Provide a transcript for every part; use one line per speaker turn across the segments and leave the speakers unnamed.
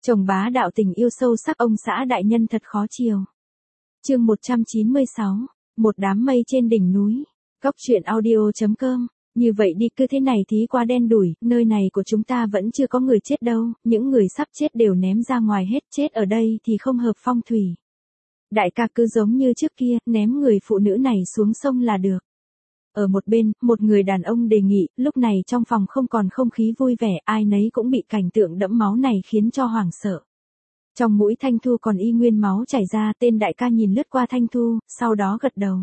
Chồng bá đạo tình yêu sâu sắc ông xã đại nhân thật khó chiều. Chương 196, một đám mây trên đỉnh núi. Góc truyện audio.com. Như vậy đi, cứ thế này thì quá đen đủi, nơi này của chúng ta vẫn chưa có người chết đâu, những người sắp chết đều ném ra ngoài hết, chết ở đây thì không hợp phong thủy. Đại ca cứ giống như trước kia, ném người phụ nữ này xuống sông là được. Ở một bên, một người đàn ông đề nghị, lúc này trong phòng không còn không khí vui vẻ, ai nấy cũng bị cảnh tượng đẫm máu này khiến cho hoảng sợ. Trong mũi Thanh Thu còn y nguyên máu chảy ra, tên đại ca nhìn lướt qua Thanh Thu, sau đó gật đầu.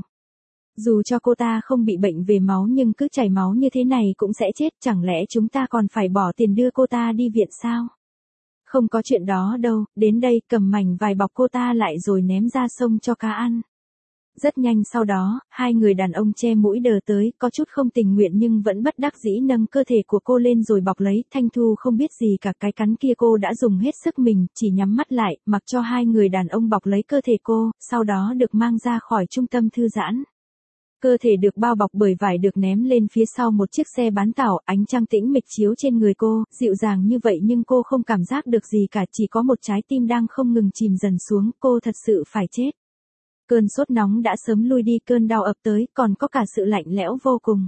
Dù cho cô ta không bị bệnh về máu nhưng cứ chảy máu như thế này cũng sẽ chết, chẳng lẽ chúng ta còn phải bỏ tiền đưa cô ta đi viện sao? Không có chuyện đó đâu, đến đây cầm mảnh vải bọc cô ta lại rồi ném ra sông cho cá ăn. Rất nhanh sau đó, hai người đàn ông che mũi đờ tới, có chút không tình nguyện nhưng vẫn bất đắc dĩ nâng cơ thể của cô lên rồi bọc lấy. Thanh Thu không biết gì cả, cái cắn kia cô đã dùng hết sức mình, chỉ nhắm mắt lại, mặc cho hai người đàn ông bọc lấy cơ thể cô, sau đó được mang ra khỏi trung tâm thư giãn. Cơ thể được bao bọc bởi vải được ném lên phía sau một chiếc xe bán tải, ánh trăng tĩnh mịch chiếu trên người cô, dịu dàng như vậy nhưng cô không cảm giác được gì cả, chỉ có một trái tim đang không ngừng chìm dần xuống, cô thật sự phải chết. Cơn sốt nóng đã sớm lui đi, cơn đau ập tới, còn có cả sự lạnh lẽo vô cùng.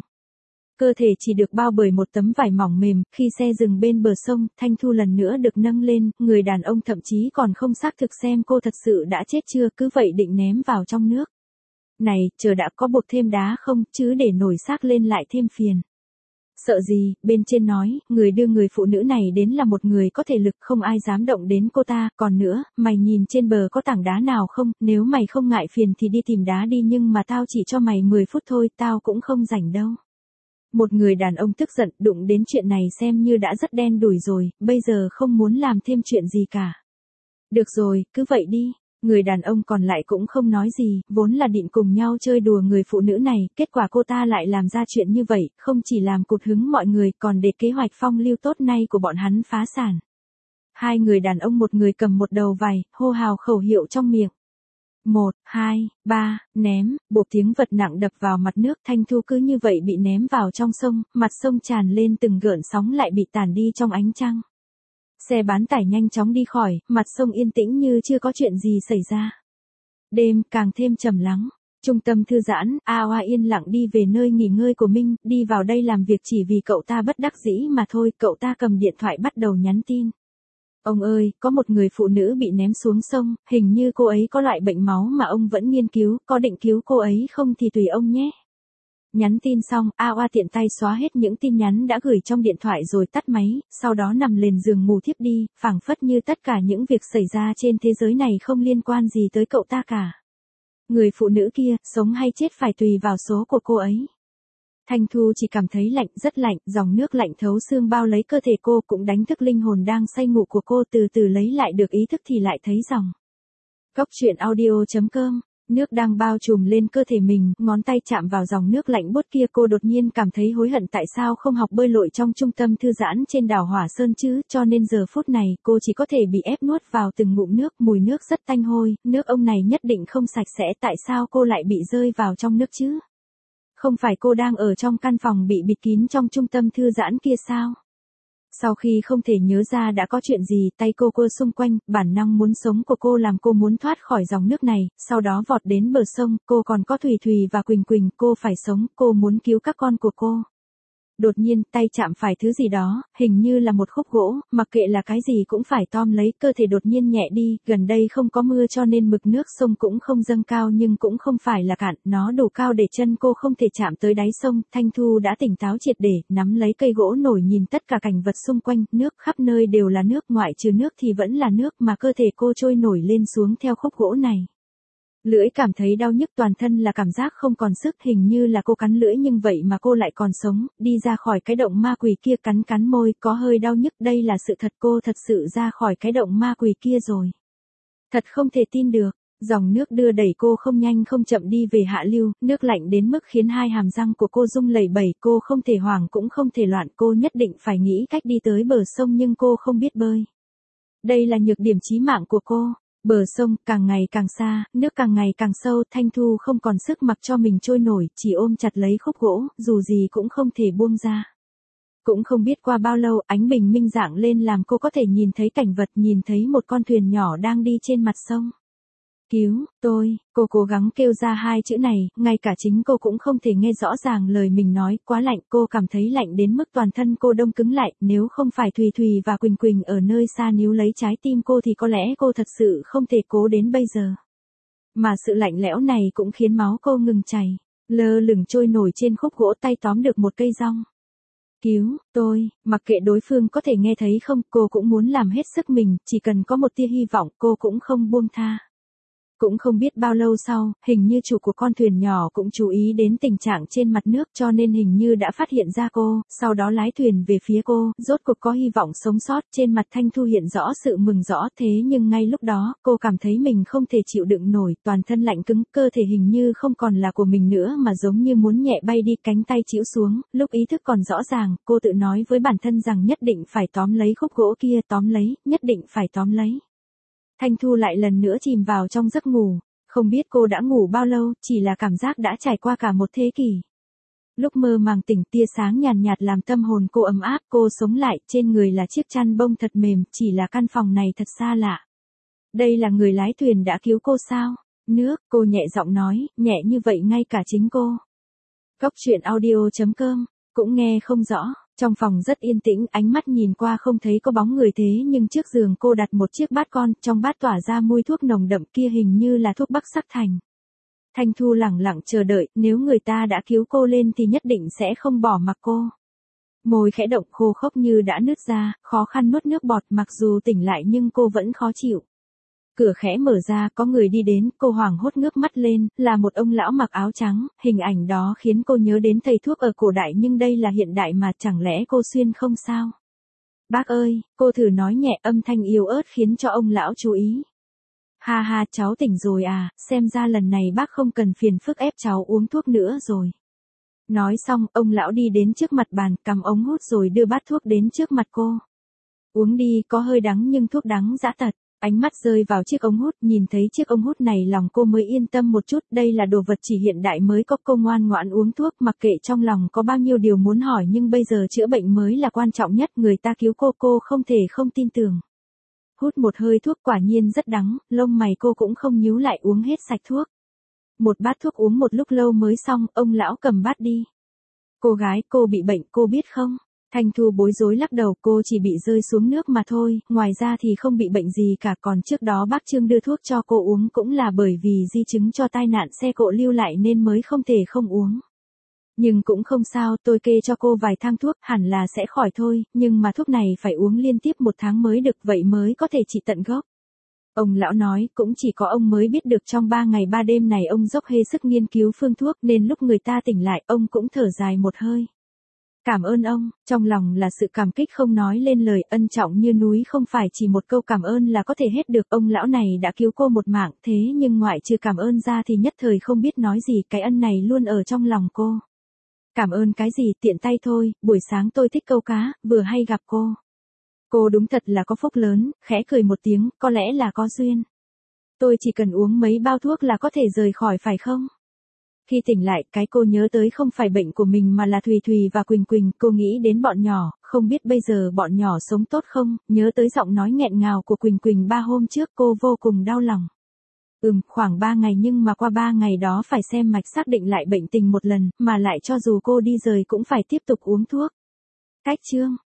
Cơ thể chỉ được bao bởi một tấm vải mỏng mềm, khi xe dừng bên bờ sông, Thanh Thu lần nữa được nâng lên, người đàn ông thậm chí còn không xác thực xem cô thật sự đã chết chưa, cứ vậy định ném vào trong nước. Này, chờ đã, có buộc thêm đá không, chứ để nổi xác lên lại thêm phiền. Sợ gì, bên trên nói, người đưa người phụ nữ này đến là một người có thể lực, không ai dám động đến cô ta, còn nữa, mày nhìn trên bờ có tảng đá nào không, nếu mày không ngại phiền thì đi tìm đá đi, nhưng mà tao chỉ cho mày 10 phút thôi, tao cũng không rảnh đâu. Một người đàn ông tức giận, đụng đến chuyện này xem như đã rất đen đủi rồi, bây giờ không muốn làm thêm chuyện gì cả. Được rồi, cứ vậy đi. Người đàn ông còn lại cũng không nói gì, vốn là định cùng nhau chơi đùa người phụ nữ này, kết quả cô ta lại làm ra chuyện như vậy, không chỉ làm cụt hứng mọi người, còn để kế hoạch phong lưu tốt nay của bọn hắn phá sản. Hai người đàn ông một người cầm một đầu vải, hô hào khẩu hiệu trong miệng. 1, 2, 3, ném, bộp tiếng vật nặng đập vào mặt nước. Thanh Thu cứ như vậy bị ném vào trong sông, mặt sông tràn lên từng gợn sóng lại bị tản đi trong ánh trăng. Xe bán tải nhanh chóng đi khỏi, mặt sông yên tĩnh như chưa có chuyện gì xảy ra. Đêm càng thêm trầm lắng. Trung tâm thư giãn, A Oa yên lặng đi về nơi nghỉ ngơi của Minh, đi vào đây làm việc chỉ vì cậu ta bất đắc dĩ mà thôi. Cậu ta cầm điện thoại bắt đầu nhắn tin. Ông ơi, có một người phụ nữ bị ném xuống sông, hình như cô ấy có loại bệnh máu mà ông vẫn nghiên cứu, có định cứu cô ấy không thì tùy ông nhé. Nhắn tin xong, A Oa tiện tay xóa hết những tin nhắn đã gửi trong điện thoại rồi tắt máy, sau đó nằm lên giường ngủ thiếp đi, phảng phất như tất cả những việc xảy ra trên thế giới này không liên quan gì tới cậu ta cả. Người phụ nữ kia, sống hay chết phải tùy vào số của cô ấy. Thanh Thu chỉ cảm thấy lạnh, rất lạnh, dòng nước lạnh thấu xương bao lấy cơ thể cô, cũng đánh thức linh hồn đang say ngủ của cô, từ từ lấy lại được ý thức thì lại thấy dòng. Góc truyện audio.com. Nước đang bao trùm lên cơ thể mình, ngón tay chạm vào dòng nước lạnh buốt kia, cô đột nhiên cảm thấy hối hận tại sao không học bơi lội trong trung tâm thư giãn trên đảo Hỏa Sơn chứ, cho nên giờ phút này cô chỉ có thể bị ép nuốt vào từng ngụm nước, mùi nước rất tanh hôi, nước ông này nhất định không sạch sẽ, tại sao cô lại bị rơi vào trong nước chứ? Không phải cô đang ở trong căn phòng bị bịt kín trong trung tâm thư giãn kia sao? Sau khi không thể nhớ ra đã có chuyện gì, tay cô xung quanh, bản năng muốn sống của cô làm cô muốn thoát khỏi dòng nước này, sau đó vọt đến bờ sông, cô còn có Thùy Thùy và Quỳnh Quỳnh, cô phải sống, cô muốn cứu các con của cô. Đột nhiên, tay chạm phải thứ gì đó, hình như là một khúc gỗ, mặc kệ là cái gì cũng phải tóm lấy, cơ thể đột nhiên nhẹ đi, gần đây không có mưa cho nên mực nước sông cũng không dâng cao nhưng cũng không phải là cạn, nó đủ cao để chân cô không thể chạm tới đáy sông. Thanh Thu đã tỉnh táo triệt để, nắm lấy cây gỗ nổi nhìn tất cả cảnh vật xung quanh, nước khắp nơi đều là nước, ngoại trừ nước thì vẫn là nước mà cơ thể cô trôi nổi lên xuống theo khúc gỗ này. Lưỡi cảm thấy đau nhức toàn thân là cảm giác không còn sức, hình như là cô cắn lưỡi nhưng vậy mà cô lại còn sống, đi ra khỏi cái động ma quỷ kia, cắn môi, có hơi đau nhức, đây là sự thật, cô thật sự ra khỏi cái động ma quỷ kia rồi. Thật không thể tin được, dòng nước đưa đẩy cô không nhanh không chậm đi về hạ lưu, nước lạnh đến mức khiến hai hàm răng của cô rung lẩy bẩy, cô không thể hoảng cũng không thể loạn, cô nhất định phải nghĩ cách đi tới bờ sông nhưng cô không biết bơi. Đây là nhược điểm chí mạng của cô. Bờ sông càng ngày càng xa, nước càng ngày càng sâu, Thanh Thu không còn sức mặc cho mình trôi nổi, chỉ ôm chặt lấy khúc gỗ, dù gì cũng không thể buông ra. Cũng không biết qua bao lâu ánh bình minh rạng lên làm cô có thể nhìn thấy cảnh vật, nhìn thấy một con thuyền nhỏ đang đi trên mặt sông. Cứu, tôi, cô cố gắng kêu ra hai chữ này, ngay cả chính cô cũng không thể nghe rõ ràng lời mình nói, quá lạnh, cô cảm thấy lạnh đến mức toàn thân cô đông cứng lại, nếu không phải Thùy Thùy và Quỳnh Quỳnh ở nơi xa níu lấy trái tim cô thì có lẽ cô thật sự không thể cố đến bây giờ. Mà sự lạnh lẽo này cũng khiến máu cô ngừng chảy, lơ lửng trôi nổi trên khúc gỗ, tay tóm được một cây rong. Cứu, tôi, mặc kệ đối phương có thể nghe thấy không, cô cũng muốn làm hết sức mình, chỉ cần có một tia hy vọng cô cũng không buông tha. Cũng không biết bao lâu sau, hình như chủ của con thuyền nhỏ cũng chú ý đến tình trạng trên mặt nước cho nên hình như đã phát hiện ra cô, sau đó lái thuyền về phía cô, rốt cuộc có hy vọng sống sót. Trên mặt Thanh Thu hiện rõ sự mừng rõ, thế nhưng ngay lúc đó, cô cảm thấy mình không thể chịu đựng nổi, toàn thân lạnh cứng, cơ thể hình như không còn là của mình nữa mà giống như muốn nhẹ bay đi, cánh tay chĩu xuống, lúc ý thức còn rõ ràng, cô tự nói với bản thân rằng nhất định phải tóm lấy khúc gỗ kia, tóm lấy, nhất định phải tóm lấy. Thanh Thu lại lần nữa chìm vào trong giấc ngủ, không biết cô đã ngủ bao lâu, chỉ là cảm giác đã trải qua cả một thế kỷ. Lúc mơ màng tỉnh, tia sáng nhàn nhạt làm tâm hồn cô ấm áp, cô sống lại, trên người là chiếc chăn bông thật mềm, chỉ là căn phòng này thật xa lạ. Đây là người lái thuyền đã cứu cô sao? Nước, cô nhẹ giọng nói, nhẹ như vậy ngay cả chính cô. Cốc truyện audio.com, cũng nghe không rõ. Trong phòng rất yên tĩnh, ánh mắt nhìn qua không thấy có bóng người, thế nhưng trước giường cô đặt một chiếc bát con, trong bát tỏa ra mùi thuốc nồng đậm, kia hình như là thuốc Bắc Sắc Thành. Thanh Thu lẳng lặng chờ đợi, nếu người ta đã cứu cô lên thì nhất định sẽ không bỏ mặc cô. Môi khẽ động, khô khốc như đã nứt ra, khó khăn nuốt nước bọt, mặc dù tỉnh lại nhưng cô vẫn khó chịu. Cửa khẽ mở ra, có người đi đến, cô hoảng hốt ngước mắt lên, là một ông lão mặc áo trắng, hình ảnh đó khiến cô nhớ đến thầy thuốc ở cổ đại nhưng đây là hiện đại mà, chẳng lẽ cô xuyên không sao? Bác ơi, cô thử nói nhẹ, âm thanh yếu ớt khiến cho ông lão chú ý. Ha ha, cháu tỉnh rồi à, xem ra lần này bác không cần phiền phức ép cháu uống thuốc nữa rồi. Nói xong, ông lão đi đến trước mặt bàn, cầm ống hút rồi đưa bát thuốc đến trước mặt cô. Uống đi, có hơi đắng nhưng thuốc đắng dã tật. Ánh mắt rơi vào chiếc ống hút, nhìn thấy chiếc ống hút này lòng cô mới yên tâm một chút, đây là đồ vật chỉ hiện đại mới có, cô ngoan ngoãn uống thuốc, mặc kệ trong lòng có bao nhiêu điều muốn hỏi nhưng bây giờ chữa bệnh mới là quan trọng nhất, người ta cứu cô không thể không tin tưởng. Hút một hơi thuốc quả nhiên rất đắng, lông mày cô cũng không nhíu lại, uống hết sạch thuốc. Một bát thuốc uống một lúc lâu mới xong, ông lão cầm bát đi. Cô gái, cô bị bệnh, cô biết không? Thanh Thu bối rối lắc đầu, cô chỉ bị rơi xuống nước mà thôi, ngoài ra thì không bị bệnh gì cả, còn trước đó bác Trương đưa thuốc cho cô uống cũng là bởi vì di chứng cho tai nạn xe cộ lưu lại nên mới không thể không uống. Nhưng cũng không sao, tôi kê cho cô vài thang thuốc, hẳn là sẽ khỏi thôi, nhưng mà thuốc này phải uống liên tiếp 1 tháng mới được, vậy mới có thể trị tận gốc. Ông lão nói, cũng chỉ có ông mới biết được, trong 3 ngày 3 đêm này ông dốc hết sức nghiên cứu phương thuốc nên lúc người ta tỉnh lại, ông cũng thở dài một hơi. Cảm ơn ông, trong lòng là sự cảm kích không nói lên lời, ân trọng như núi, không phải chỉ một câu cảm ơn là có thể hết được. Ông lão này đã cứu cô một mạng, thế nhưng ngoại trừ cảm ơn ra thì nhất thời không biết nói gì, cái ân này luôn ở trong lòng cô. Cảm ơn cái gì, tiện tay thôi, buổi sáng tôi thích câu cá, vừa hay gặp cô. Cô đúng thật là có phúc lớn, khẽ cười một tiếng, có lẽ là có duyên. Tôi chỉ cần uống mấy bao thuốc là có thể rời khỏi phải không? Khi tỉnh lại, cái cô nhớ tới không phải bệnh của mình mà là Thùy Thùy và Quỳnh Quỳnh, cô nghĩ đến bọn nhỏ, không biết bây giờ bọn nhỏ sống tốt không, nhớ tới giọng nói nghẹn ngào của Quỳnh Quỳnh 3 hôm trước, cô vô cùng đau lòng. Khoảng 3 ngày nhưng mà qua 3 ngày đó phải xem mạch xác định lại bệnh tình một lần, mà lại cho dù cô đi rời cũng phải tiếp tục uống thuốc. Cách chương